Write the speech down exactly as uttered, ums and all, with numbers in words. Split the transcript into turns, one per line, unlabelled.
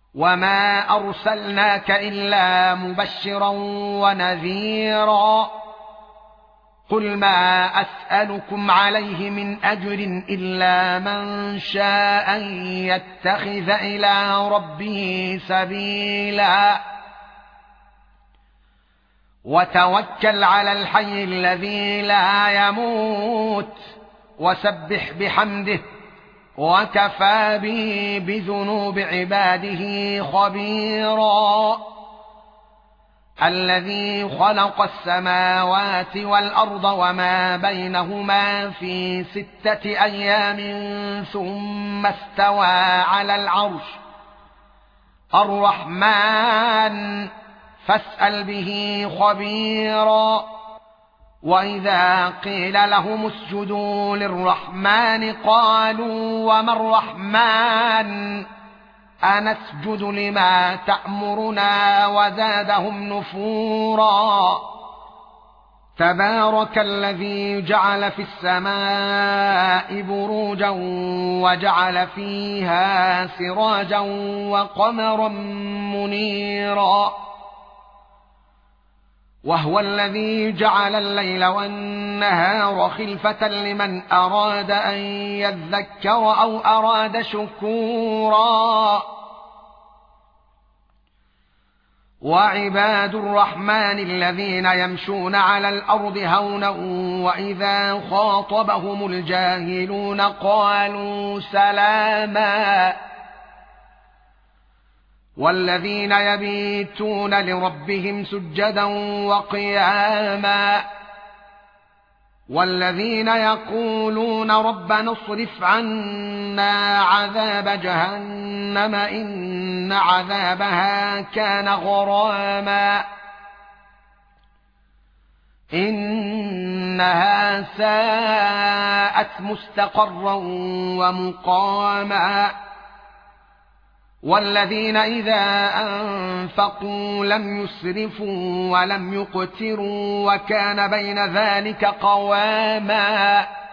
وما أرسلناك إلا مبشرا ونذيرا قل ما أسألكم عليه من أجر إلا من شاء أن يتخذ إلى ربه سبيلا وتوكل على الحي الذي لا يموت وسبح بحمده وكفى به بذنوب عباده خبيرا الذي خلق السماوات والأرض وما بينهما في ستة أيام ثم استوى على العرش الرحمن فاسأل به خبيرا وإذا قيل لهم اسجدوا للرحمن قالوا وما الرحمن أنسجد لما تأمرنا وزادهم نفورا تبارك الذي جعل في السماء بروجا وجعل فيها سراجا وقمرا منيرا وهو الذي جعل الليل والنهار خلفة لمن أراد أن يذكر أو أراد شكورا وعباد الرحمن الذين يمشون على الأرض هونا وإذا خاطبهم الجاهلون قالوا سلاما والذين يبيتون لربهم سجدا وقياما والذين يقولون ربنا اصرف عنا عذاب جهنم إن عذابها كان غراما إنها ساءت مستقرا ومقاما والذين إذا أنفقوا لم يسرفوا ولم يقتروا وكان بين ذلك قواما